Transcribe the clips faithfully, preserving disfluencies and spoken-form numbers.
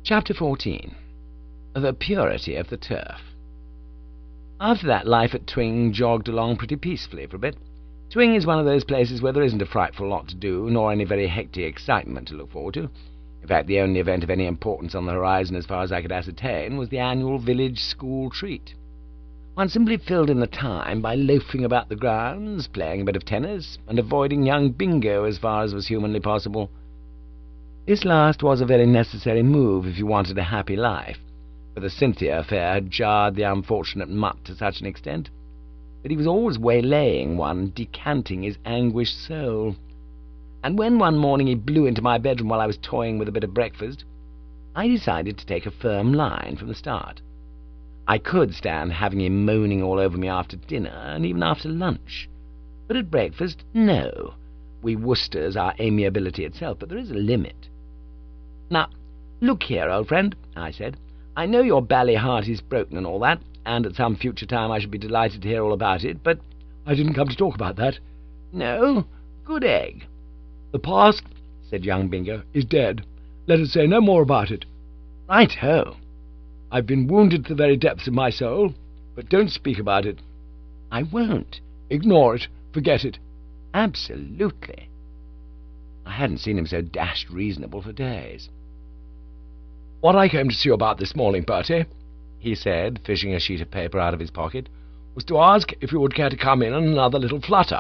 Chapter fourteen. The Purity of the Turf. After that, life at Twing jogged along pretty peacefully for a bit. Twing is one of those places where there isn't a frightful lot to do, nor any very hectic excitement to look forward to. In fact, the only event of any importance on the horizon, as far as I could ascertain, was the annual village school treat. One simply filled in the time by loafing about the grounds, playing a bit of tennis, and avoiding young Bingo as far as was humanly possible. This last was a very necessary move if you wanted a happy life, for the Cynthia affair had jarred the unfortunate mutt to such an extent that he was always waylaying one, decanting his anguished soul. And when one morning he blew into my bedroom while I was toying with a bit of breakfast, I decided to take a firm line from the start. I could stand having him moaning all over me after dinner, and even after lunch. But at breakfast, no. We Worcesters are amiability itself, but there is a limit. "Now, look here, old friend," I said. "I know your bally heart is broken and all that, and at some future time I should be delighted to hear all about it, but—" "I didn't come to talk about that." "No? Good egg." "The past," said young Bingo, "is dead. Let us say no more about it." "Right-ho." "I've been wounded to the very depths of my soul, but don't speak about it." "I won't." "Ignore it. Forget it." "Absolutely." I hadn't seen him so dashed reasonable for days. "What I came to see you about this morning, Bertie," he said, fishing a sheet of paper out of his pocket, "was to ask if you would care to come in on another little flutter."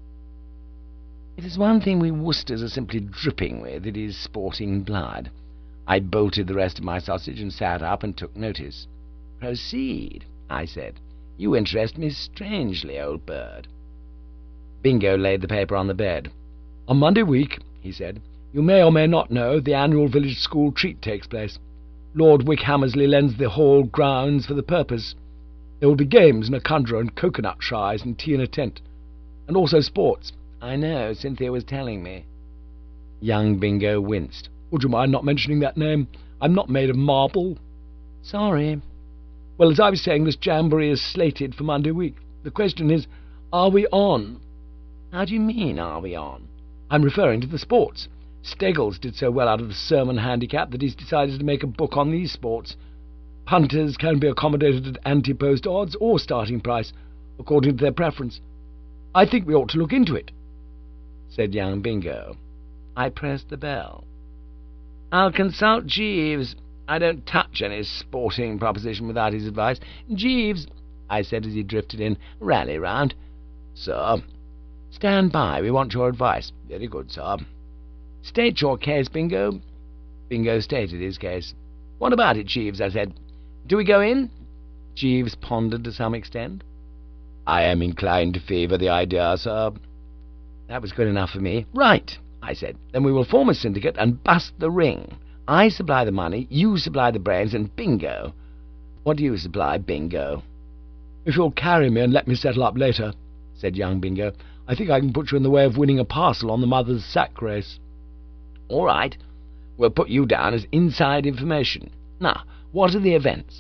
It is one thing we Worcesters are simply dripping with. It is sporting blood. I bolted the rest of my sausage and sat up and took notice. "Proceed," I said. "You interest me strangely, old bird." Bingo laid the paper on the bed. "On Monday week," he said, "you may or may not know, the annual village school treat takes place. Lord Wickhammersley lends the hall grounds for the purpose. There will be games and a conjurer and coconut shies and tea in a tent, and also sports." "I know, Cynthia was telling me." Young Bingo winced. "Would you mind not mentioning that name? I'm not made of marble." "Sorry." "Well, as I was saying, this jamboree is slated for Monday week. The question is, are we on?" "How do you mean, are we on?" "I'm referring to the sports. Steggles did so well out of the Sermon Handicap that he's decided to make a book on these sports. Punters can be accommodated at anti-post odds or starting price, according to their preference. I think we ought to look into it," said young Bingo. I pressed the bell. "I'll consult Jeeves. I don't touch any sporting proposition without his advice. Jeeves," I said as he drifted in, "rally round." "Sir." "Stand by. We want your advice." "Very good, sir." "State your case, Bingo." Bingo stated his case. "What about it, Jeeves?" I said. "Do we go in?" Jeeves pondered to some extent. "I am inclined to favour the idea, sir." That was good enough for me. "Right," I said. "Then we will form a syndicate and bust the ring. I supply the money, you supply the brains, and bingo. What do you supply, Bingo?" "If you'll carry me and let me settle up later," said young Bingo, "I think I can put you in the way of winning a parcel on the Mother's Sack race." "All right. We'll put you down as inside information. Now, what are the events?"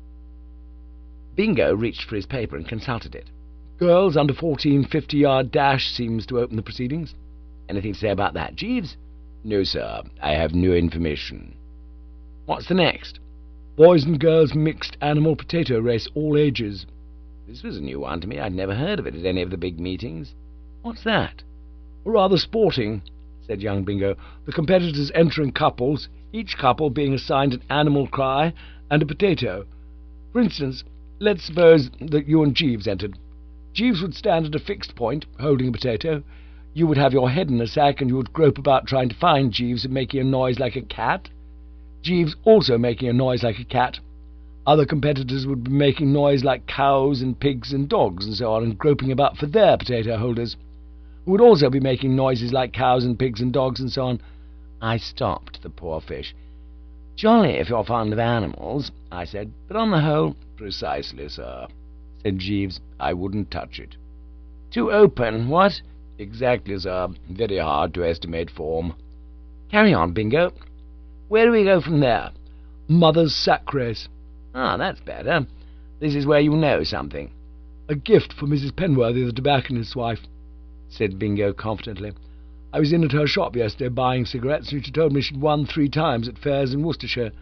Bingo reached for his paper and consulted it. "Girls under fourteen fifty-yard dash seems to open the proceedings." "Anything to say about that, Jeeves?" "No, sir. I have no information." "What's the next?" "Boys and girls mixed animal potato race, all ages." This was a new one to me. I'd never heard of it at any of the big meetings. "What's that?" "Rather sporting," said young Bingo. "The competitors enter in couples, each couple being assigned an animal cry and a potato. For instance, let's suppose that you and Jeeves entered. Jeeves would stand at a fixed point, holding a potato. You would have your head in a sack, and you would grope about trying to find Jeeves and making a noise like a cat. Jeeves also making a noise like a cat. Other competitors would be making noise like cows and pigs and dogs and so on, and groping about for their potato holders, who would also be making noises like cows and pigs and dogs and so on." I stopped the poor fish. "Jolly if you're fond of animals," I said, "but on the whole—" "Precisely, sir," said Jeeves. "I wouldn't touch it." "Too open, what?" "Exactly, sir. Very hard to estimate form." "Carry on, Bingo. Where do we go from there?" "Mother's Sack race." "Ah, that's better. This is where you know something." "A gift for Missus Penworthy, the tobacconist's wife," said Bingo confidently. "I was in at her shop yesterday buying cigarettes, and she told me she'd won three times at fairs in Worcestershire.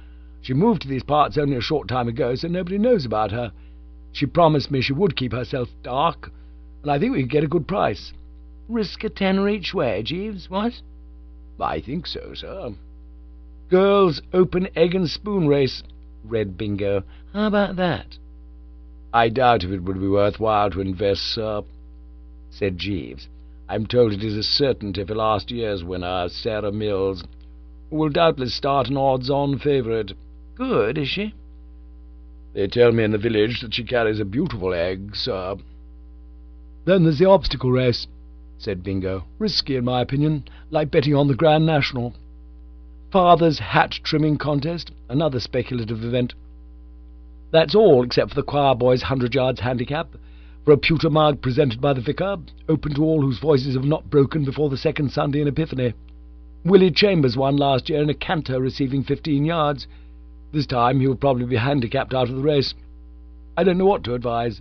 She moved to these parts only a short time ago, so nobody knows about her. She promised me she would keep herself dark, and I think we could get a good price." "Risk a tenner each way, Jeeves, what?" "I think so, sir." "Girls' open egg and spoon race," read Bingo. "How about that?" "I doubt if it would be worth while to invest, sir," said Jeeves. "I'm told it is a certainty for last year's winner, Sarah Mills, who will doubtless start an odds-on favourite." "Good, is she?" "They tell me in the village that she carries a beautiful egg, sir." "Then there's the obstacle race," said Bingo. "Risky, in my opinion, like betting on the Grand National. Father's hat-trimming contest, another speculative event. That's all, except for the choir boys' hundred yards handicap, for a pewter mug presented by the vicar, open to all whose voices have not broken before the second Sunday in Epiphany. Willie Chambers won last year in a canter, receiving fifteen yards. This time he will probably be handicapped out of the race. I don't know what to advise."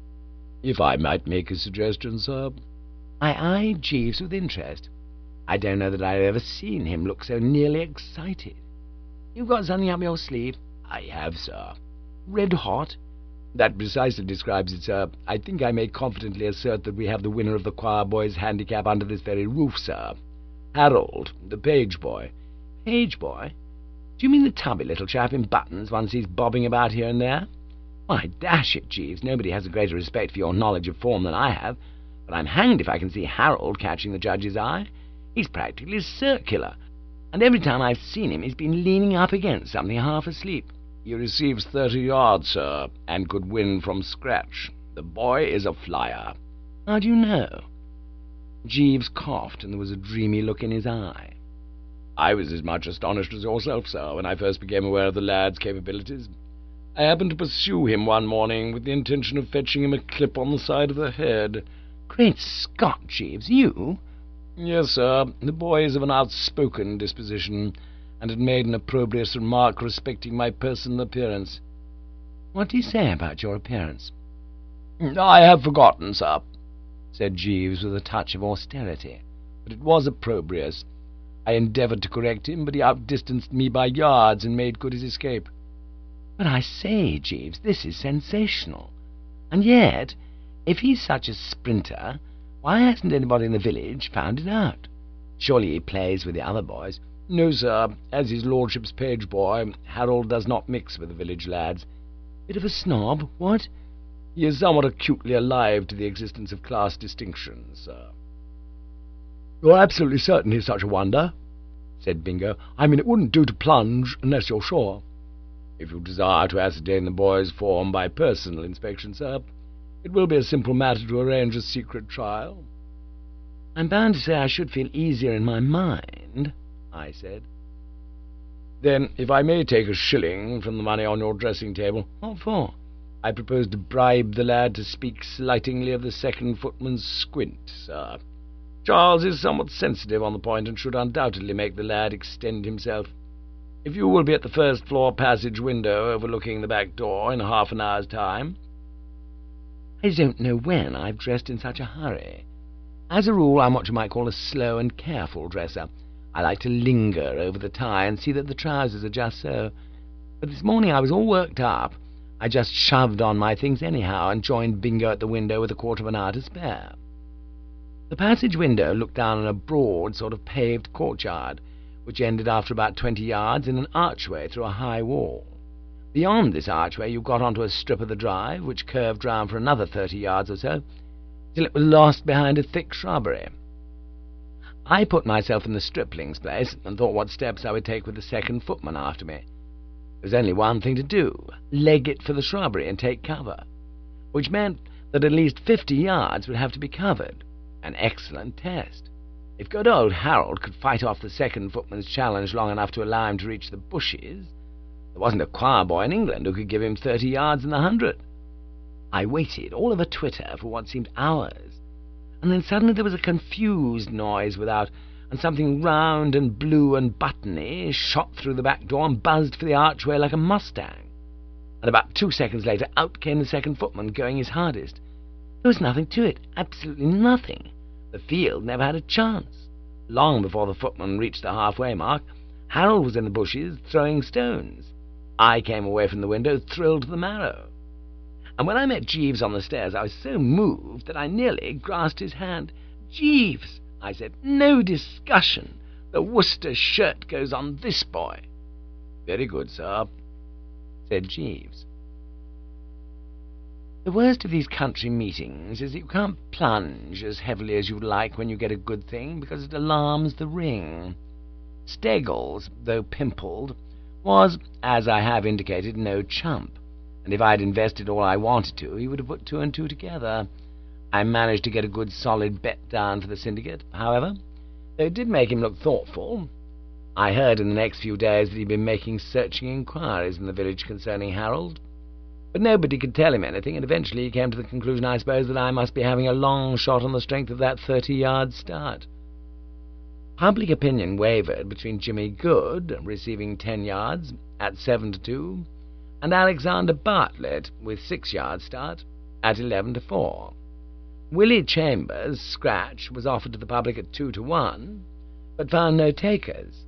"If I might make a suggestion, sir." I eyed Jeeves with interest. I don't know that I've ever seen him look so nearly excited. "You've got something up your sleeve?" "I have, sir." "Red hot?" "That precisely describes it, sir. I think I may confidently assert that we have the winner of the choir boys' handicap under this very roof, sir. Harold, the page boy." "Page boy? Do you mean the tubby little chap in buttons one sees bobbing about here and there? Why, dash it, Jeeves, nobody has a greater respect for your knowledge of form than I have, but I'm hanged if I can see Harold catching the judge's eye. He's practically circular, and every time I've seen him he's been leaning up against something half asleep." "He receives thirty yards, sir, and could win from scratch. The boy is a flyer." "How do you know?" Jeeves coughed, and there was a dreamy look in his eye. "I was as much astonished as yourself, sir, when I first became aware of the lad's capabilities. I happened to pursue him one morning with the intention of fetching him a clip on the side of the head." "Great Scott, Jeeves, you?" "Yes, sir. The boy is of an outspoken disposition, and had made an opprobrious remark respecting my personal appearance." "What did he say about your appearance?" "I have forgotten, sir," said Jeeves with a touch of austerity, "but it was opprobrious. I endeavoured to correct him, but he outdistanced me by yards and made good his escape." "But I say, Jeeves, this is sensational. And yet, if he's such a sprinter, why hasn't anybody in the village found it out? Surely he plays with the other boys." "No, sir. As his lordship's page boy, Harold does not mix with the village lads." "Bit of a snob, what?" "He is somewhat acutely alive to the existence of class distinctions, sir." "You're absolutely certain he's such a wonder?" said Bingo. "I mean, it wouldn't do to plunge unless you're sure." "If you desire to ascertain the boy's form by personal inspection, sir, it will be a simple matter to arrange a secret trial." "I'm bound to say I should feel easier in my mind," I said. "Then, if I may take a shilling from the money on your dressing-table." "What for?" "I propose to bribe the lad to speak slightingly of the second footman's squint, sir. Charles is somewhat sensitive on the point, and should undoubtedly make the lad extend himself. If you will be at the first-floor passage window overlooking the back door in half an hour's time." "I don't know when I've dressed in such a hurry. As a rule, I'm what you might call a slow and careful dresser. I like to linger over the tie and see that the trousers are just so. But this morning I was all worked up. I just shoved on my things anyhow and joined Bingo at the window with a quarter of an hour to spare." The passage window looked down on a broad sort of paved courtyard, which ended after about twenty yards in an archway through a high wall. Beyond this archway you got onto a strip of the drive, which curved round for another thirty yards or so, till it was lost behind a thick shrubbery. I put myself in the stripling's place, and thought what steps I would take with the second footman after me. There was only one thing to do, leg it for the shrubbery and take cover, which meant that at least fifty yards would have to be covered. An excellent test. If good old Harold could fight off the second footman's challenge long enough to allow him to reach the bushes, there wasn't a choir boy in England who could give him thirty yards in the hundred. I waited, all of a twitter, for what seemed hours, and then suddenly there was a confused noise without, and something round and blue and buttony shot through the back door and buzzed for the archway like a mustang. And about two seconds later out came the second footman, going his hardest. There was nothing to it, absolutely nothing. The field never had a chance. Long before the footman reached the halfway mark, Harold was in the bushes throwing stones. I came away from the window thrilled to the marrow. And when I met Jeeves on the stairs, I was so moved that I nearly grasped his hand. "Jeeves," I said, "no discussion. The Worcester shirt goes on this boy." "Very good, sir," said Jeeves. The worst of these country meetings is that you can't plunge as heavily as you'd like when you get a good thing, because it alarms the ring. Steggles, though pimpled, was, as I have indicated, no chump, and if I'd invested all I wanted to, he would have put two and two together. I managed to get a good solid bet down for the syndicate, however, though it did make him look thoughtful. I heard in the next few days that he'd been making searching inquiries in the village concerning Harold, but nobody could tell him anything, and eventually he came to the conclusion, I suppose, that I must be having a long shot on the strength of that thirty-yard start. Public opinion wavered between Jimmy Good, receiving ten yards, at seven to two, and Alexander Bartlett, with six-yard start, at eleven to four. Willie Chambers, scratch, was offered to the public at two to one, but found no takers.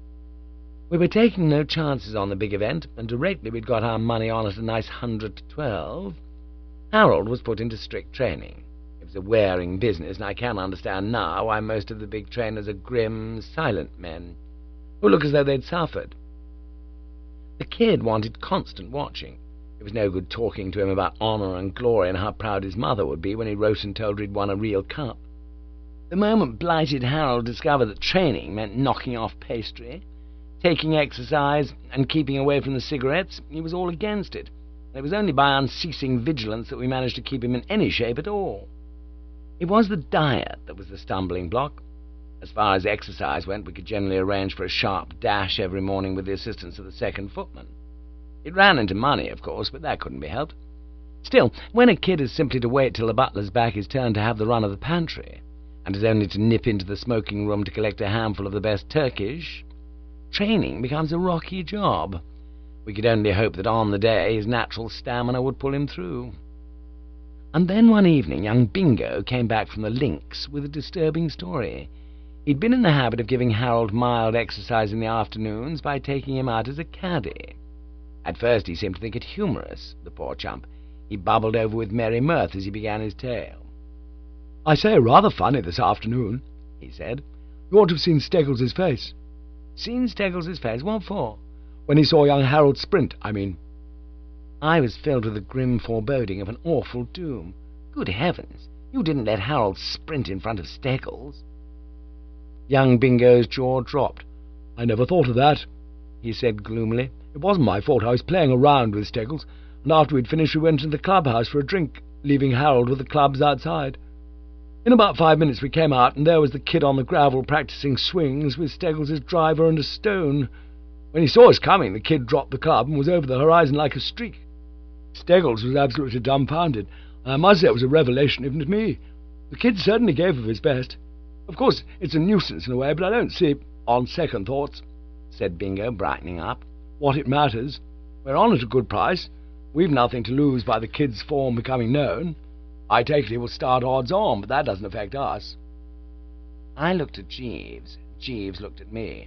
We were taking no chances on the big event, and directly we'd got our money on at a nice hundred to twelve, Harold was put into strict training. It was a wearing business, and I can understand now why most of the big trainers are grim, silent men, who look as though they'd suffered. The kid wanted constant watching. It was no good talking to him about honour and glory and how proud his mother would be when he wrote and told her he'd won a real cup. The moment blighted Harold discovered that training meant knocking off pastry, taking exercise, and keeping away from the cigarettes, he was all against it, and it was only by unceasing vigilance that we managed to keep him in any shape at all. It was the diet that was the stumbling block. As far as exercise went, we could generally arrange for a sharp dash every morning with the assistance of the second footman. It ran into money, of course, but that couldn't be helped. Still, when a kid is simply to wait till the butler's back his turn to have the run of the pantry, and is only to nip into the smoking room to collect a handful of the best Turkish, training becomes a rocky job. We could only hope that on the day his natural stamina would pull him through. And then one evening young Bingo came back from the links with a disturbing story. He'd been in the habit of giving Harold mild exercise in the afternoons by taking him out as a caddie. At first he seemed to think it humorous, the poor chump. He bubbled over with merry mirth as he began his tale. "I say, rather funny this afternoon," he said. "You ought to have seen Steggles' face." "Seen Steggles' face? What for?" "When he saw young Harold sprint, I mean." I was filled with a grim foreboding of an awful doom. Good heavens, you didn't let Harold sprint in front of Steggles? Young Bingo's jaw dropped. "I never thought of that," he said gloomily. "It wasn't my fault. I was playing around with Steggles, and after we'd finished we went into the clubhouse for a drink, leaving Harold with the clubs outside. In about five minutes we came out, and there was the kid on the gravel practising swings with Steggles' driver and a stone. When he saw us coming, the kid dropped the club and was over the horizon like a streak. Steggles was absolutely dumbfounded, and I must say it was a revelation even to me. The kid certainly gave of his best. Of course, it's a nuisance in a way, but I don't see, on second thoughts," said Bingo, brightening up, "what it matters. We're on at a good price. We've nothing to lose by the kid's form becoming known. I take it he will start odds on, but that doesn't affect us." I looked at Jeeves. Jeeves looked at me.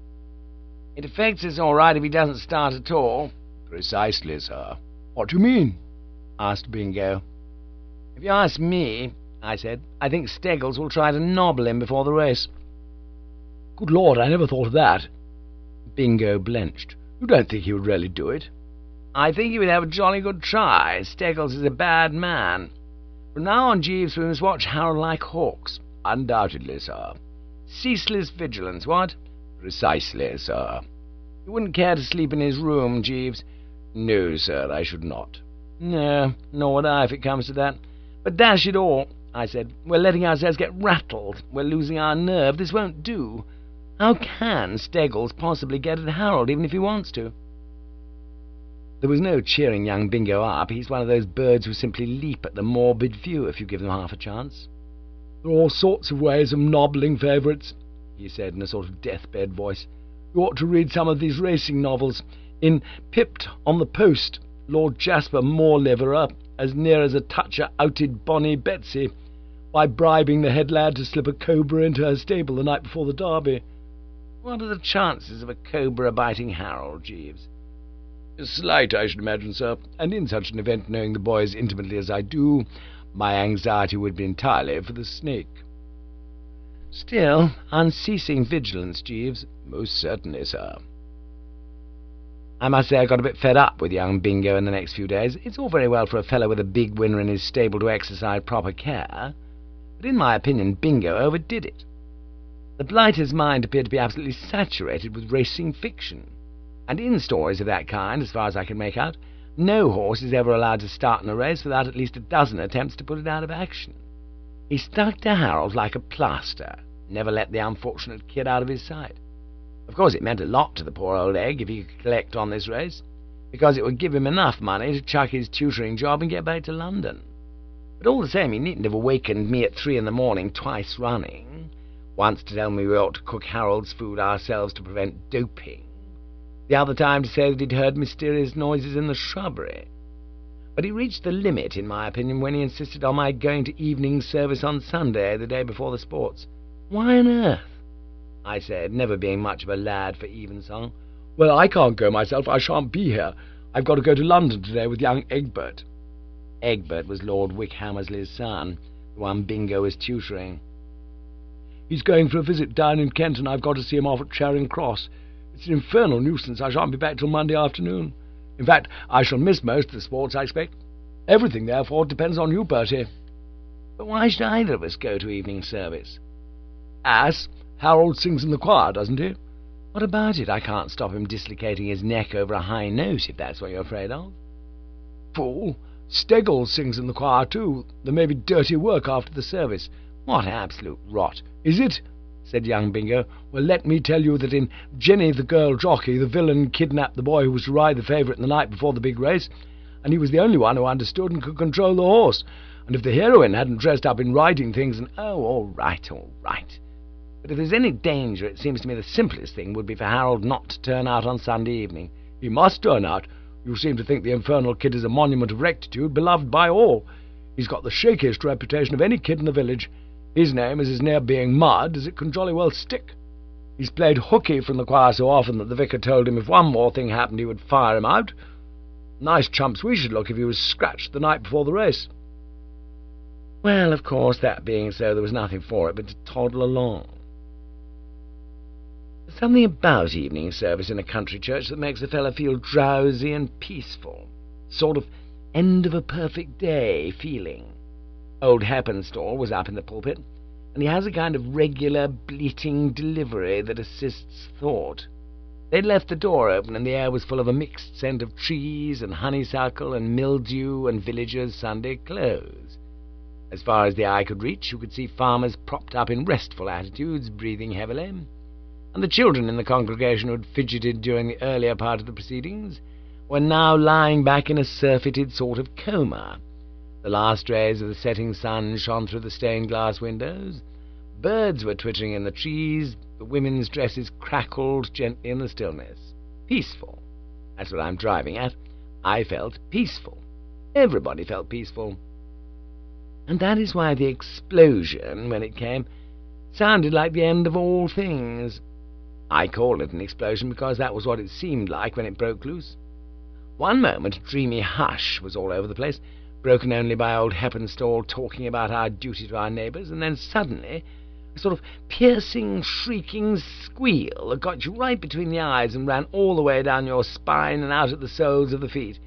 "It affects us all right if he doesn't start at all." "Precisely, sir." "What do you mean?" asked Bingo. "If you ask me," I said, "I think Steggles will try to nobble him before the race." "Good Lord, I never thought of that." Bingo blenched. "You don't think he would really do it?" "I think he would have a jolly good try. Steggles is a bad man. From now on, Jeeves, we must watch Harold like hawks." "Undoubtedly, sir." "Ceaseless vigilance, what?" "Precisely, sir." "You wouldn't care to sleep in his room, Jeeves?" "No, sir, I should not." "No, nor would I, if it comes to that. But dash it all," I said, "we're letting ourselves get rattled. We're losing our nerve. This won't do. How can Steggles possibly get at Harold, even if he wants to?" There was no cheering young Bingo up. He's one of those birds who simply leap at the morbid view if you give them half a chance. "There are all sorts of ways of nobbling favourites," he said in a sort of deathbed voice. "You ought to read some of these racing novels. In Pipped on the Post, Lord Jasper Moreliverer as near as a toucher outed Bonnie Betsy by bribing the head lad to slip a cobra into her stable the night before the Derby." "What are the chances of a cobra biting Harold, Jeeves?" Slight, I should imagine, sir, and in such an event, knowing the boy as intimately as I do, my anxiety would be entirely for the snake." "Still, unceasing vigilance, Jeeves." "Most certainly, sir." I must say I got a bit fed up with young Bingo in the next few days. It's all very well for a fellow with a big winner in his stable to exercise proper care, but in my opinion Bingo overdid it. The blighter's mind appeared to be absolutely saturated with racing fiction, and in stories of that kind, as far as I can make out, no horse is ever allowed to start in a race without at least a dozen attempts to put it out of action. He stuck to Harold like a plaster, never let the unfortunate kid out of his sight. Of course it meant a lot to the poor old egg if he could collect on this race, because it would give him enough money to chuck his tutoring job and get back to London. But all the same, he needn't have awakened me at three in the morning twice running, once to tell me we ought to cook Harold's food ourselves to prevent doping, the other time to say that he'd heard mysterious noises in the shrubbery. But he reached the limit, in my opinion, when he insisted on my going to evening service on Sunday, the day before the sports. "Why on earth?" I said, never being much of a lad for evensong. "Well, I can't go myself. I shan't be here. I've got to go to London today with young Egbert." Egbert was Lord Wick Hammersley's son, the one Bingo was tutoring. "He's going for a visit down in Kent, and I've got to see him off at Charing Cross. It's an infernal nuisance. I shan't be back till Monday afternoon. In fact, I shall miss most of the sports, I expect. Everything, therefore, depends on you, Bertie." "But why should either of us go to evening service?" "Ass, Harold sings in the choir, doesn't he?" "What about it? I can't stop him dislocating his neck over a high note, if that's what you're afraid of." "Fool, Steggles sings in the choir, too. There may be dirty work after the service." "What absolute rot." "Is it?" said young Bingo. "Well, let me tell you that in Jenny the Girl Jockey, the villain kidnapped the boy who was to ride the favourite the night before the big race, and he was the only one who understood and could control the horse. And if the heroine hadn't dressed up in riding things and—" "Oh, all right, all right. But if there's any danger, it seems to me the simplest thing would be for Harold not to turn out on Sunday evening." "He must turn out. You seem to think the infernal kid is a monument of rectitude, beloved by all. He's got the shakiest reputation of any kid in the village. His name is as near being mud as it can jolly well stick. He's played hooky from the choir so often that the vicar told him if one more thing happened he would fire him out. Nice chumps we should look if he was scratched the night before the race." Well, of course, that being so, there was nothing for it but to toddle along. There's something about evening service in a country church that makes a fellow feel drowsy and peaceful, sort of end-of-a-perfect-day feeling. Old Heppenstall was up in the pulpit, and he has a kind of regular bleating delivery that assists thought. They'd left the door open, and the air was full of a mixed scent of trees and honeysuckle and mildew and villagers' Sunday clothes. As far as the eye could reach, you could see farmers propped up in restful attitudes, breathing heavily, and the children in the congregation who had fidgeted during the earlier part of the proceedings were now lying back in a surfeited sort of coma. The last rays of the setting sun shone through the stained-glass windows. Birds were twittering in the trees. The women's dresses crackled gently in the stillness. Peaceful. That's what I'm driving at. I felt peaceful. Everybody felt peaceful. And that is why the explosion, when it came, sounded like the end of all things. I call it an explosion because that was what it seemed like when it broke loose. One moment a dreamy hush was all over the place, broken only by old Heppenstall talking about our duty to our neighbours, and then suddenly a sort of piercing, shrieking squeal that got you right between the eyes and ran all the way down your spine and out at the soles of the feet.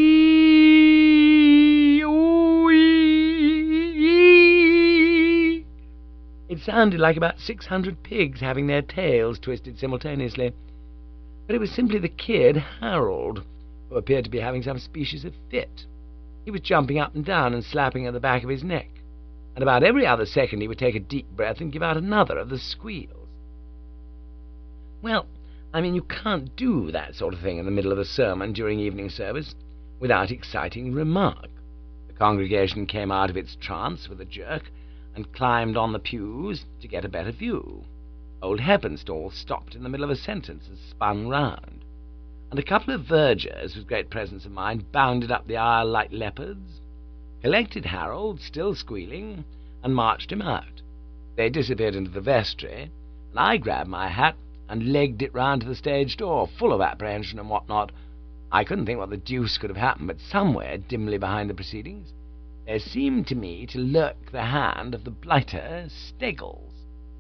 Ee-oo-ee-ee. It sounded like about six hundred pigs having their tails twisted simultaneously. But it was simply the kid, Harold, who appeared to be having some species of fit. He was jumping up and down and slapping at the back of his neck, and about every other second he would take a deep breath and give out another of the squeals. Well, I mean, you can't do that sort of thing in the middle of a sermon during evening service without exciting remark. The congregation came out of its trance with a jerk and climbed on the pews to get a better view. Old Heppenstall stopped in the middle of a sentence and spun round, and a couple of vergers with great presence of mind bounded up the aisle like leopards, collected Harold, still squealing, and marched him out. They disappeared into the vestry, and I grabbed my hat and legged it round to the stage door, full of apprehension and what not, I couldn't think what the deuce could have happened, but somewhere dimly behind the proceedings there seemed to me to lurk the hand of the blighter Steggles.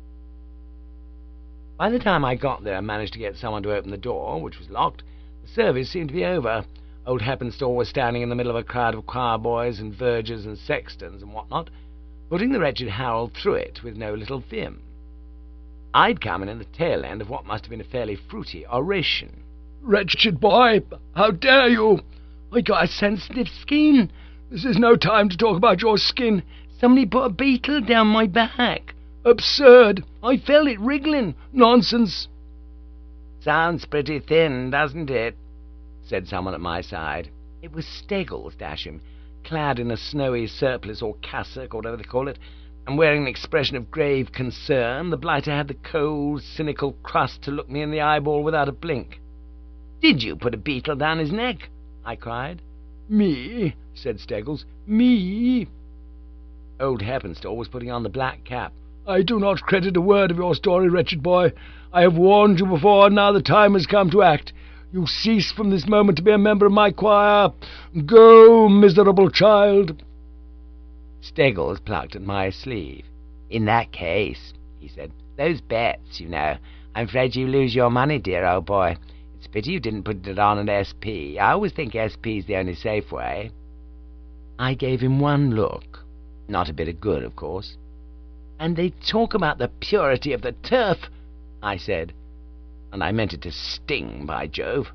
By the time I got there and managed to get someone to open the door, which was locked, the service seemed to be over. Old Heppenstall was standing in the middle of a crowd of choir boys and vergers and sextons and what-not, putting the wretched Harold through it with no little vim. I'd come in at the tail end of what must have been a fairly fruity oration. "Wretched boy, how dare you? I got a sensitive skin. This is no time to talk about your skin. Somebody put a beetle down my back. Absurd. I felt it wriggling. Nonsense." "Sounds pretty thin, doesn't it?" said someone at my side. It was Steggles, dash him, clad in a snowy surplice or cassock, or whatever they call it, and wearing an expression of grave concern. The blighter had the cold, cynical crust to look me in the eyeball without a blink. "Did you put a beetle down his neck?" I cried. "Me?" said Steggles. "Me?" Old Heppenstall was putting on the black cap. "I do not credit a word of your story, wretched boy. I have warned you before, and now the time has come to act. You cease from this moment to be a member of my choir. Go, miserable child." Steggles plucked at my sleeve. "In that case," he said, "those bets, you know, I'm afraid you lose your money, dear old boy. It's a pity you didn't put it on at S P. I always think S P's the only safe way." I gave him one look. Not a bit of good, of course. "And they talk about the purity of the turf," I said, and I meant it to sting, by Jove.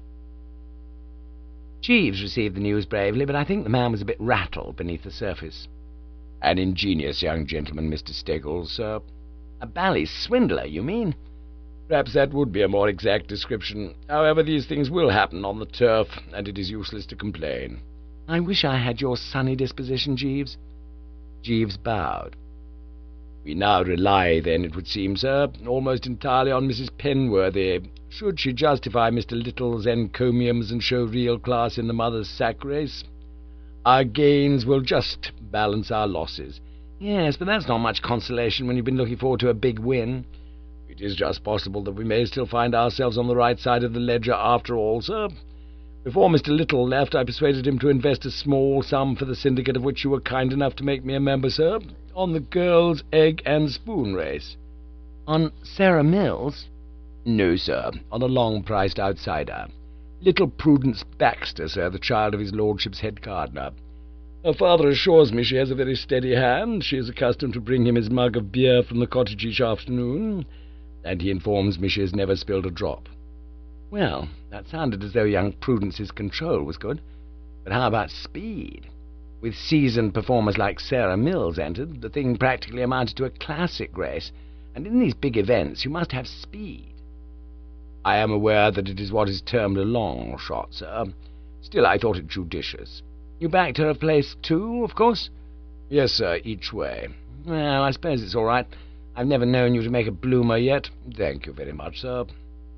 Jeeves received the news bravely, but I think the man was a bit rattled beneath the surface. "An ingenious young gentleman, Mister Steggles, sir." "A bally swindler, you mean?" "Perhaps that would be a more exact description. However, these things will happen on the turf, and it is useless to complain." "I wish I had your sunny disposition, Jeeves." Jeeves bowed. "We now rely, then, it would seem, sir, almost entirely on Missus Penworthy. Should she justify Mister Little's encomiums and show real class in the mother's sack race, our gains will just balance our losses." "Yes, but that's not much consolation when you've been looking forward to a big win." "It is just possible that we may still find ourselves on the right side of the ledger after all, sir. Before Mister Little left, I persuaded him to invest a small sum for the syndicate of which you were kind enough to make me a member, sir, on the girls' egg and spoon race." "On Sarah Mills?" "No, sir, on a long-priced outsider. Little Prudence Baxter, sir, the child of his lordship's head gardener. Her father assures me she has a very steady hand. She is accustomed to bring him his mug of beer from the cottage each afternoon, and he informs me she has never spilled a drop." Well, that sounded as though young Prudence's control was good. But how about speed? With seasoned performers like Sarah Mills entered, the thing practically amounted to a classic race, and in these big events you must have speed. "I am aware that it is what is termed a long shot, sir. Still, I thought it judicious." "You backed her a place too, of course?" "Yes, sir, each way." "Well, I suppose it's all right. I've never known you to make a bloomer yet." "Thank you very much, sir."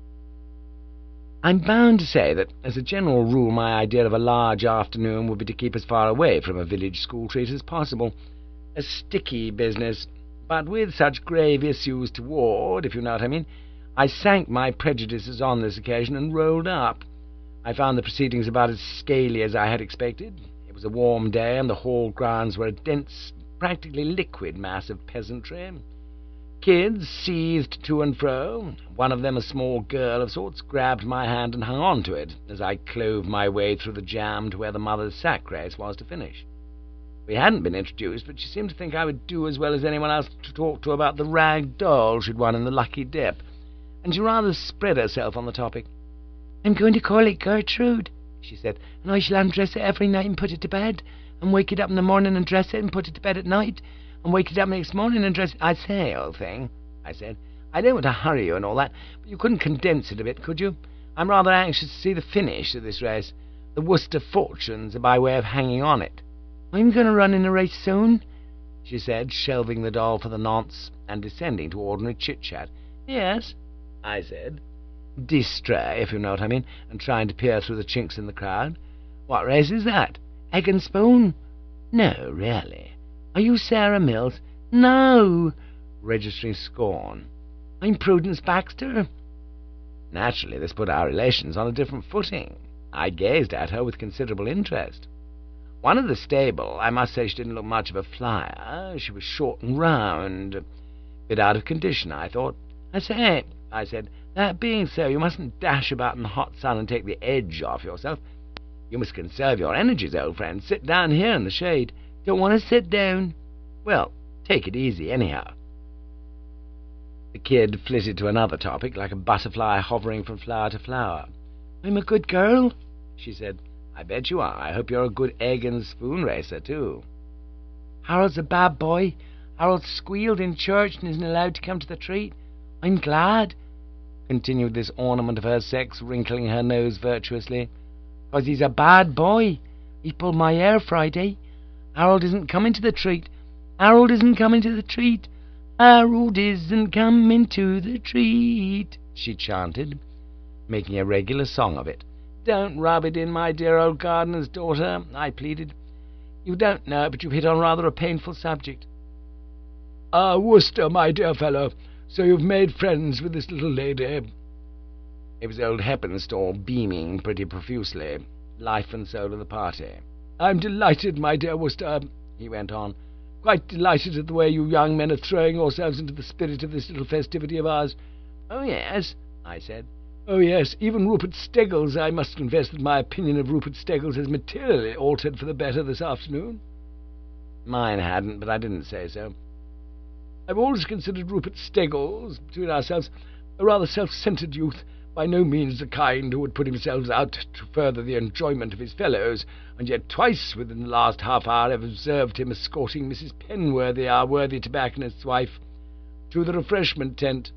I'm bound to say that, as a general rule, my idea of a large afternoon would be to keep as far away from a village school treat as possible. A sticky business, but with such grave issues toward, if you know what I mean. I sank my prejudices on this occasion and rolled up. I found the proceedings about as scaly as I had expected. It was a warm day, and the hall grounds were a dense, practically liquid mass of peasantry. Kids seethed to and fro. One of them, a small girl of sorts, grabbed my hand and hung on to it as I clove my way through the jam to where the mother's sack race was to finish. We hadn't been introduced, but she seemed to think I would do as well as anyone else to talk to about the rag doll she'd won in the lucky dip, and she rather spread herself on the topic. "I'm going to call it Gertrude," she said, "and I shall undress it every night and put it to bed, and wake it up in the morning and dress it and put it to bed at night, and wake it up next morning and dress it." "I say, old thing," I said, "I don't want to hurry you and all that, but you couldn't condense it a bit, could you? I'm rather anxious to see the finish of this race. The Worcester fortunes are by way of hanging on it." "I'm going to run in a race soon," she said, shelving the doll for the nonce and descending to ordinary chit-chat. "Yes," I said, distrait, if you know what I mean, and trying to peer through the chinks in the crowd. "What race is that? Egg and spoon?" "No, really." "Are you Sarah Mills?" "No," registering scorn. "I'm Prudence Baxter." Naturally, this put our relations on a different footing. I gazed at her with considerable interest. One of the stable, I must say she didn't look much of a flyer. She was short and round, a bit out of condition, I thought. I say, I said, that being so, you mustn't dash about in the hot sun and take the edge off yourself. You must conserve your energies, old friend. Sit down here in the shade. Don't want to sit down? Well, take it easy, anyhow. The kid flitted to another topic, like a butterfly hovering from flower to flower. I'm a good girl, she said. I bet you are. I hope you're a good egg and spoon racer, too. Harold's a bad boy. Harold squealed in church and isn't allowed to come to the treat. I'm glad, continued this ornament of her sex, wrinkling her nose virtuously, because he's a bad boy. He pulled my hair Friday. Harold isn't coming to the treat. Harold isn't coming to the treat. Harold isn't coming to the treat, she chanted, making a regular song of it. Don't rub it in, my dear old gardener's daughter, I pleaded. You don't know it, but you've hit on rather a painful subject. Ah, Worcester, my dear fellow, so you've made friends with this little lady. It was old Heppenstall, beaming pretty profusely, life and soul of the party. I'm delighted, my dear Worcester, he went on, quite delighted at the way you young men are throwing yourselves into the spirit of this little festivity of ours. Oh, yes, I said. Oh, yes, even Rupert Steggles. I must confess that my opinion of Rupert Steggles has materially altered for the better this afternoon. Mine hadn't, but I didn't say so. I've always considered Rupert Steggles, between ourselves, a rather self-centred youth, by no means the kind who would put himself out to further the enjoyment of his fellows, and yet twice within the last half-hour I've observed him escorting Missus Penworthy, our worthy tobacconist's wife, to the refreshment tent.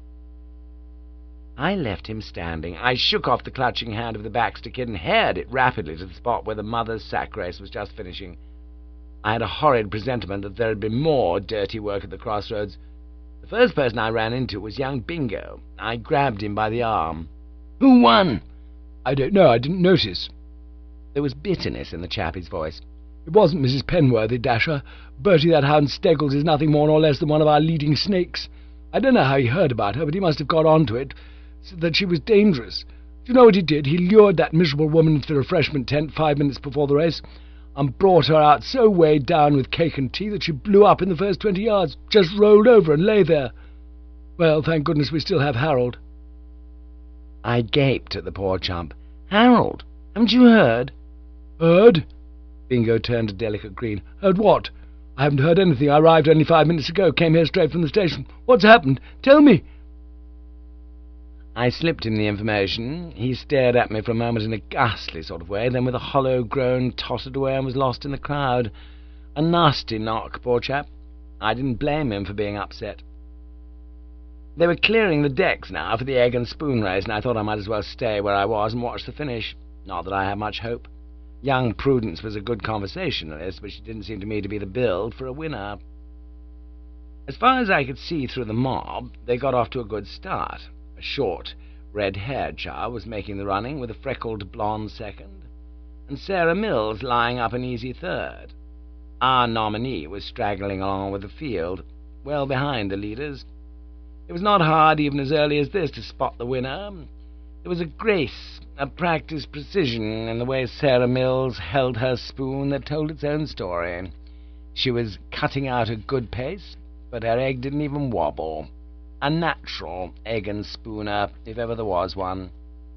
I left him standing. I shook off the clutching hand of the Baxter kid and haired it rapidly to the spot where the mother's sack race was just finishing. I had a horrid presentiment that there had been more dirty work at the crossroads. The first person I ran into was young Bingo. I grabbed him by the arm. Who won? I don't know. I didn't notice. There was bitterness in the chappie's voice. It wasn't Missus Penworthy, Dasher. Bertie, that hound Steggles, is nothing more nor less than one of our leading snakes. I don't know how he heard about her, but he must have got on to it, so that she was dangerous. Do you know what he did? He lured that miserable woman into the refreshment tent five minutes before the race, and brought her out so weighed down with cake and tea that she blew up in the first twenty yards, just rolled over and lay there. Well, thank goodness we still have Harold. I gaped at the poor chump. Harold? Haven't you heard? Heard? Bingo turned a delicate green. Heard what? I haven't heard anything. I arrived only five minutes ago, came here straight from the station. What's happened? Tell me. I slipped him the information. He stared at me for a moment in a ghastly sort of way, then with a hollow groan tottered away and was lost in the crowd. A nasty knock, poor chap. I didn't blame him for being upset. They were clearing the decks now for the egg and spoon race, and I thought I might as well stay where I was and watch the finish. Not that I had much hope. Young Prudence was a good conversationalist, but she didn't seem to me to be the build for a winner. As far as I could see through the mob, they got off to a good start. A short, red-haired child was making the running, with a freckled blonde second, and Sarah Mills lying up an easy third. Our nominee was straggling along with the field, well behind the leaders. It was not hard, even as early as this, to spot the winner. There was a grace, a practised precision in the way Sarah Mills held her spoon that told its own story. She was cutting out a good pace, but her egg didn't even wobble. A natural egg and spooner, if ever there was one.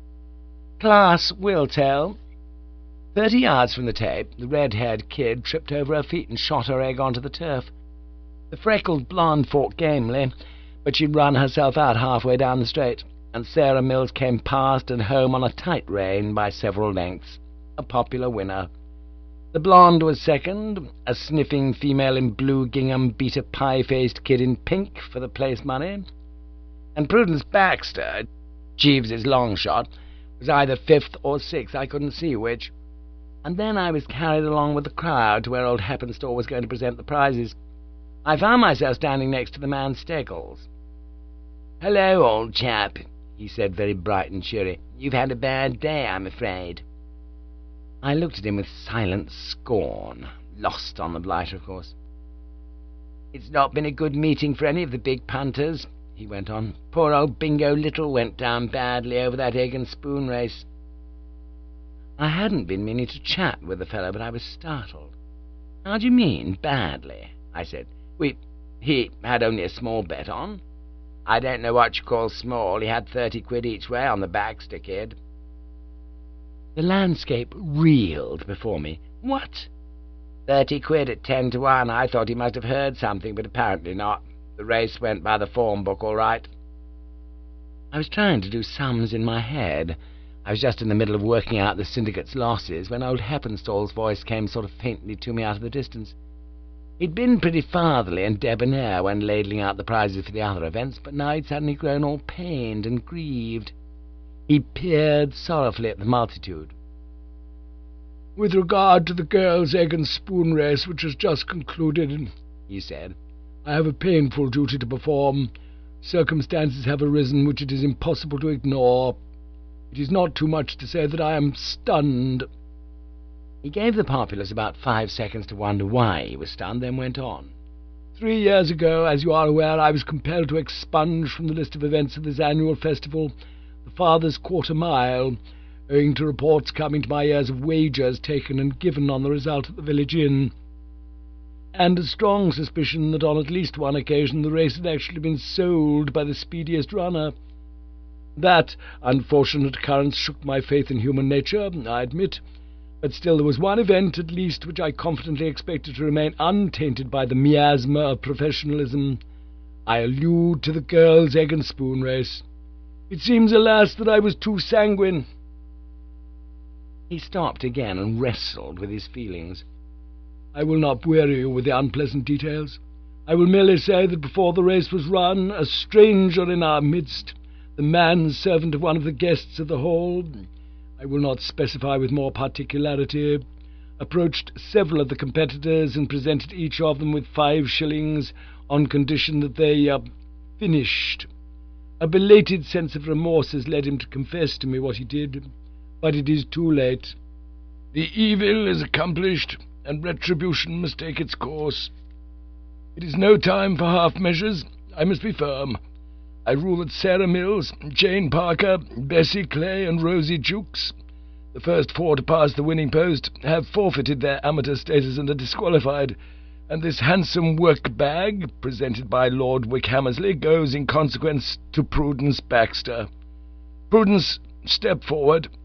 Class will tell. Thirty yards from the tape, the red-haired kid tripped over her feet and shot her egg onto the turf. The freckled blonde fought gamely, but she'd run herself out halfway down the straight, and Sarah Mills came past and home on a tight rein by several lengths. A popular winner. The blonde was second. A sniffing female in blue gingham beat a pie-faced kid in pink for the place money. And Prudence Baxter, Jeeves's long shot, was either fifth or sixth. I couldn't see which. And then I was carried along with the crowd to where old Heppenstall was going to present the prizes. I found myself standing next to the man Steggles. "Hello, old chap," he said, very bright and cheery. "You've had a bad day, I'm afraid." I looked at him with silent scorn, lost on the blighter, of course. "It's not been a good meeting for any of the big punters," he went on. "Poor old Bingo Little went down badly over that egg and spoon race." I hadn't been meaning to chat with the fellow, but I was startled. "How do you mean, badly?" I said. "We... he had only a small bet on." "I don't know what you call small. He had thirty quid each way on the Baxter kid." The landscape reeled before me. "What?" Thirty quid at ten to one. I thought he must have heard something, but apparently not. The race went by the form book all right." I was trying to do sums in my head. I was just in the middle of working out the syndicate's losses when old Heppenstall's voice came sort of faintly to me out of the distance. He'd been pretty fatherly and debonair when ladling out the prizes for the other events, but now he'd suddenly grown all pained and grieved. He peered sorrowfully at the multitude. "With regard to the girls' egg and spoon race, which has just concluded," he said, "I have a painful duty to perform. Circumstances have arisen which it is impossible to ignore. It is not too much to say that I am stunned." He gave the populace about five seconds to wonder why he was stunned, then went on. "Three years ago, as you are aware, I was compelled to expunge from the list of events of this annual festival the Father's Quarter Mile, owing to reports coming to my ears of wagers taken and given on the result at the village inn, and a strong suspicion that on at least one occasion the race had actually been sold by the speediest runner. That unfortunate occurrence shook my faith in human nature, I admit, but still there was one event at least which I confidently expected to remain untainted by the miasma of professionalism. I allude to the girls' egg and spoon race. It seems, alas, that I was too sanguine." He stopped again and wrestled with his feelings. "I will not weary you with the unpleasant details. I will merely say that before the race was run, a stranger in our midst, the man-servant of one of the guests of the hall, I will not specify with more particularity, approached several of the competitors and presented each of them with five shillings on condition that they uh, finished. A belated sense of remorse has led him to confess to me what he did, but it is too late. The evil is accomplished, and retribution must take its course. It is no time for half-measures. I must be firm. I rule that Sarah Mills, Jane Parker, Bessie Clay, and Rosie Jukes, the first four to pass the winning post, have forfeited their amateur status and are disqualified, and this handsome work bag, presented by Lord Wickhammersley, goes in consequence to Prudence Baxter. Prudence, step forward.